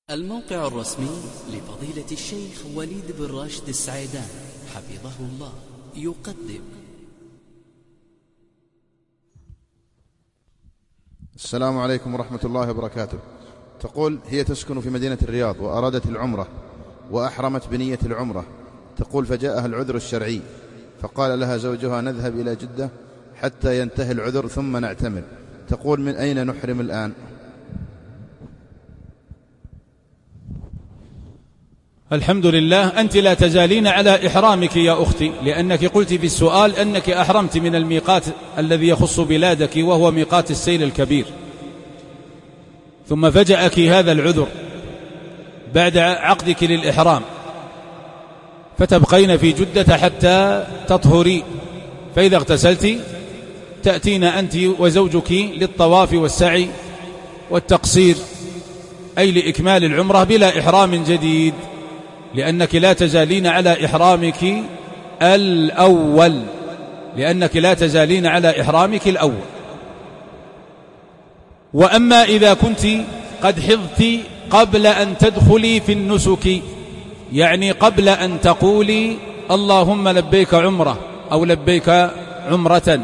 الموقع الرسمي لفضيلة الشيخ وليد بن راشد السعيدان حفظه الله يقدم. السلام عليكم ورحمة الله وبركاته. تقول هي تسكن في مدينة الرياض وأرادت العمرة وأحرمت بنية العمرة. تقول فجاءها العذر الشرعي فقال لها زوجها نذهب إلى جدة حتى ينتهي العذر ثم نعتمر. تقول من أين نحرم الآن؟ الحمد لله، أنت لا تزالين على إحرامك يا أختي، لأنك قلت في السؤال أنك أحرمت من الميقات الذي يخص بلادك وهو ميقات السيل الكبير، ثم فجأك هذا العذر بعد عقدك للإحرام، فتبقين في جدة حتى تطهري، فإذا اغتسلت تأتين أنت وزوجك للطواف والسعي والتقصير، أي لإكمال العمرة بلا إحرام جديد، لأنك لا تزالين على إحرامك الأول، وأما إذا كنت قد حضت قبل أن تدخلي في النسك، يعني قبل أن تقولي اللهم لبيك عمرة أو لبيك عمرة،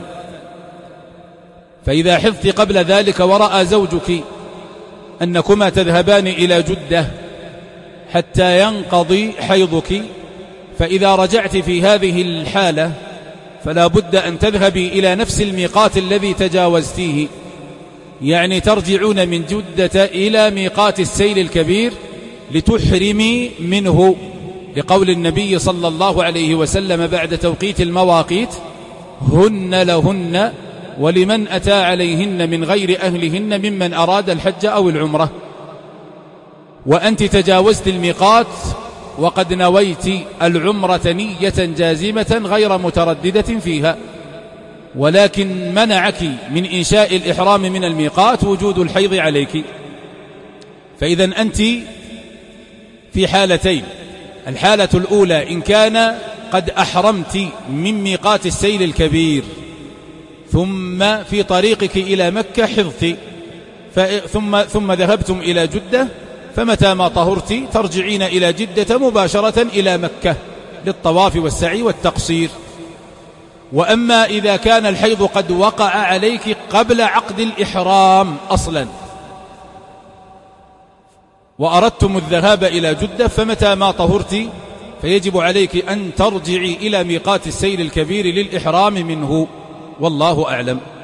فإذا حضت قبل ذلك ورأى زوجك أنكما تذهبان إلى جدة حتى ينقضي حيضك، فإذا رجعت في هذه الحالة فلا بد أن تذهبي إلى نفس الميقات الذي تجاوزتيه، يعني ترجعون من جدة إلى ميقات السيل الكبير لتحرمي منه، لقول النبي صلى الله عليه وسلم بعد توقيت المواقيت: هن لهن ولمن أتى عليهن من غير أهلهن ممن أراد الحج أو العمرة. وأنت تجاوزت الميقات وقد نويت العمرة نية جازمة غير مترددة فيها، ولكن منعك من إنشاء الإحرام من الميقات وجود الحيض عليك، فإذا أنت في حالتين: الحالة الأولى إن كان قد أحرمت من ميقات السيل الكبير ثم في طريقك إلى مكة حضت ثم ذهبتم إلى جدة، فمتى ما طهرت ترجعين إلى جدة مباشرة إلى مكة للطواف والسعي والتقصير. وأما إذا كان الحيض قد وقع عليك قبل عقد الإحرام أصلا وأردتم الذهاب إلى جدة، فمتى ما طهرت فيجب عليك أن ترجعي إلى ميقات السيل الكبير للإحرام منه، والله أعلم.